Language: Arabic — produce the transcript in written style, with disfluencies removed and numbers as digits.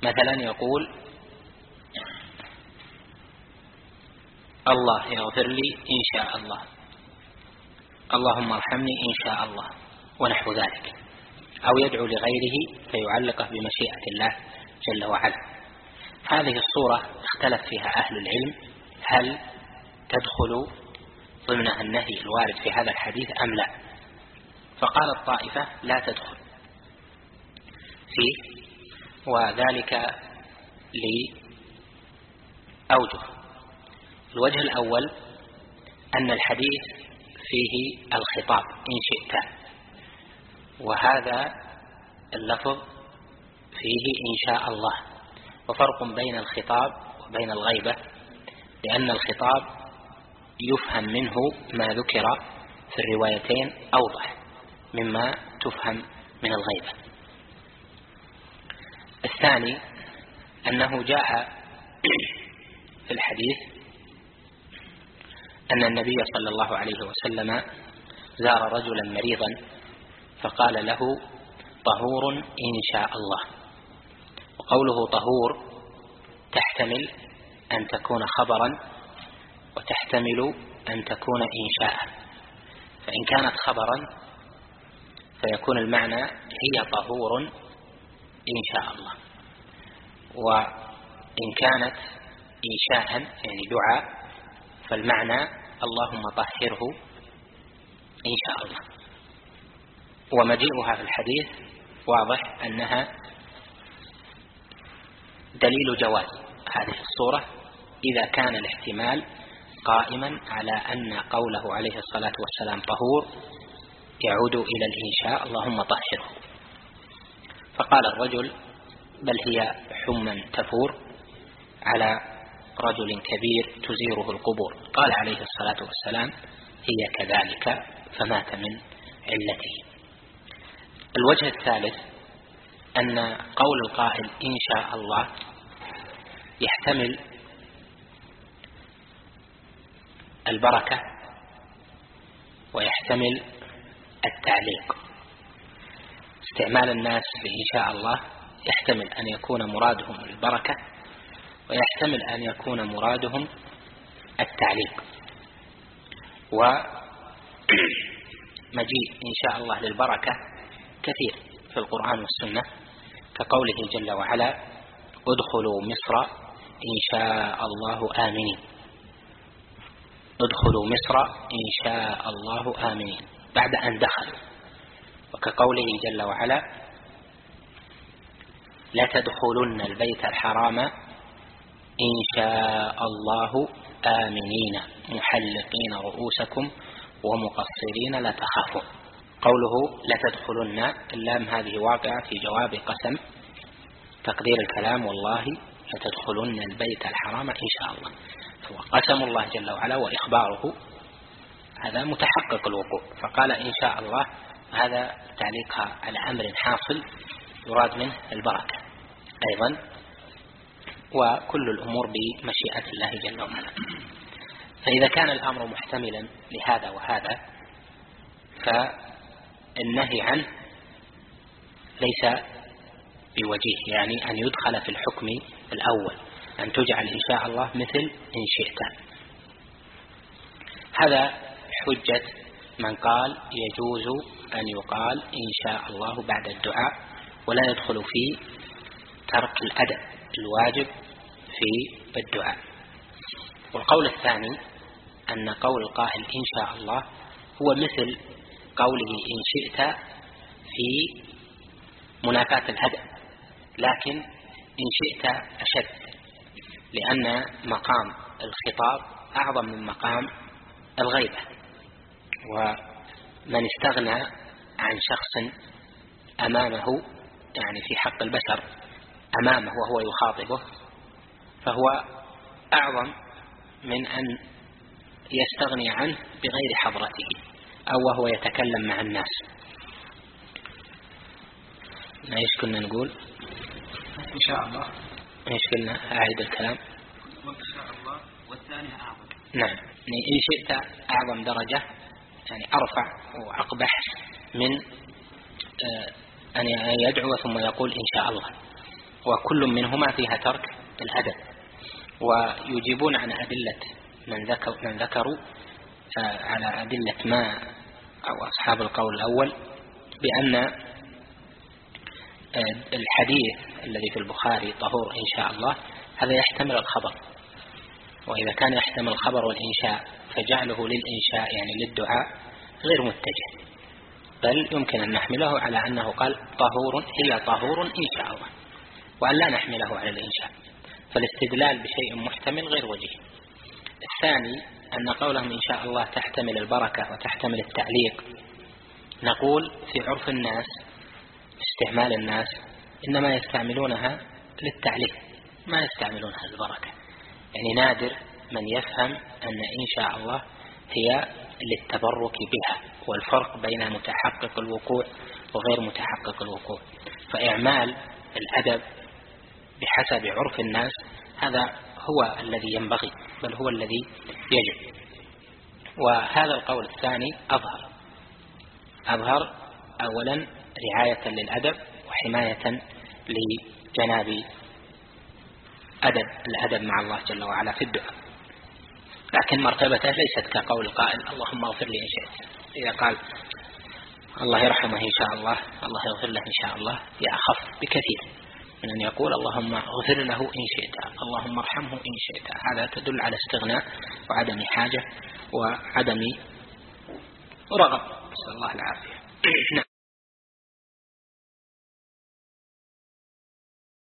مثلا يقول الله يغفر لي إن شاء الله، اللهم ارحمني إن شاء الله، ونحو ذلك. أو يدعو لغيره فيعلقه بمشيئة الله جل وعلا. هذه الصورة اختلف فيها أهل العلم هل تدخل ضمنها النهي الوارد في هذا الحديث أم لا. فقال الطائفة لا تدخل فيه، وذلك لأوجه. الوجه الأول أن الحديث فيه الخطاب إن شئت، وهذا اللفظ فيه إن شاء الله، وفرق بين الخطاب وبين الغيبة، لأن الخطاب يفهم منه ما ذكر في الروايتين أوضح مما تفهم من الغيبة. الثاني أنه جاء في الحديث أن النبي صلى الله عليه وسلم زار رجلا مريضا فقال له طهور إن شاء الله. وقوله طهور تحتمل أن تكون خبرا وتحتمل أن تكون إنشاء. فإن كانت خبرا فيكون المعنى هي طهور إن شاء الله، وإن كانت إنشاء يعني دعاء فالمعنى اللهم طهره إن شاء الله. ومجيئها في الحديث واضح أنها دليل جواز هذه الصورة إذا كان الاحتمال قائما على أن قوله عليه الصلاة والسلام طهور يعود إلى الإنشاء اللهم طهره. فقال الرجل بل هي حمى تفور على رجل كبير تزيره القبور. قال عليه الصلاة والسلام هي كذلك، فمات من علته. الوجه الثالث أن قول القائل إن شاء الله يحتمل البركة ويحتمل التعليق. استعمال الناس لإن شاء الله يحتمل أن يكون مرادهم البركة ويحتمل أن يكون مرادهم التعليق. ومجيء إن شاء الله للبركة كثير في القرآن والسنة، كقوله جل وعلا ادخلوا مصر إن شاء الله آمنين، ادخلوا مصر إن شاء الله آمنين بعد أن دخلوا. وكقوله جل وعلا لا تدخلن البيت الحرام إن شاء الله آمنين محلقين رؤوسكم ومقصرين لا تخافون. قوله لا تدخلن اللام هذه واقعة في جواب قسم، تقدير الكلام والله لتدخلن البيت الحرام إن شاء الله. فقسم الله جل وعلا وإخباره هذا متحقق الوقوع، فقال إن شاء الله هذا تعليقها على أمر حاصل يراد منه البركة أيضا، وكل الأمور بمشيئة الله جل وعلا. فإذا كان الأمر محتملا لهذا وهذا فالنهي عنه ليس بوجيه، يعني أن يدخل في الحكم الأول، أن تجعل إن شاء الله مثل إن شئت. هذا حجة من قال يجوز أن يقال إن شاء الله بعد الدعاء ولا يدخل في ترك الأدب الواجب في الدعاء. والقول الثاني أن قول القائل إن شاء الله هو مثل قوله إن شئت في منافاة الأدب، لكن إن شئت أشد، لأن مقام الخطاب أعظم من مقام الغيبة. ومن استغنى عن شخص أمامه يعني في حق البشر أمامه وهو يخاطبه فهو أعظم من أن يستغني عنه بغير حضرته أو وهو يتكلم مع الناس. ايش كنا نقول؟ إن شاء الله. ايش قلنا؟ أعيد الكلام. إن شاء الله والثاني أعظم. نعم، إن شئت أعظم درجة يعني أرفع وأقبح من أن يدعو ثم يقول إن شاء الله. وكل منهما فيها ترك الأدب. ويجيبون عن أدلة من ذكروا على أدلة ما أو أصحاب القول الأول بأن الحديث الذي في البخاري طهور إن شاء الله هذا يحتمل الخبر، وإذا كان يحتمل الخبر والإنشاء فجعله للإنشاء يعني للدعاء غير متجه، بل يمكن أن نحمله على أنه قال طهور هي طهور إن شاء الله، وأن لا نحمله على الإنشاء، فالاستدلال بشيء محتمل غير وجيه. الثاني أن قولهم إن شاء الله تحتمل البركة وتحتمل التعليق، نقول في عرف الناس استعمال الناس إنما يستعملونها للتعليق، ما يستعملونها البركة، يعني نادر من يفهم أن إن شاء الله هي للتبرك بها، والفرق بين متحقق الوقوع وغير متحقق الوقوع. فإعمال الأدب بحسب عرف الناس هذا هو الذي ينبغي، بل هو الذي يجب. وهذا القول الثاني أظهر أولا رعاية للأدب وحماية لجناب الأدب مع الله جل وعلا في الدعاء، لكن مرتبته ليست كقول القائل اللهم اغفر لي إن شئت. إذا قال الله يرحمه إن شاء الله، الله يغفر له إن شاء الله، هي أخف بكثير من أن يقول اللهم اغفر له إن شئت، اللهم ارحمه إن شئت. هذا تدل على استغناء وعدم حاجة وعدم رغب، نسأل الله العافية. نعم.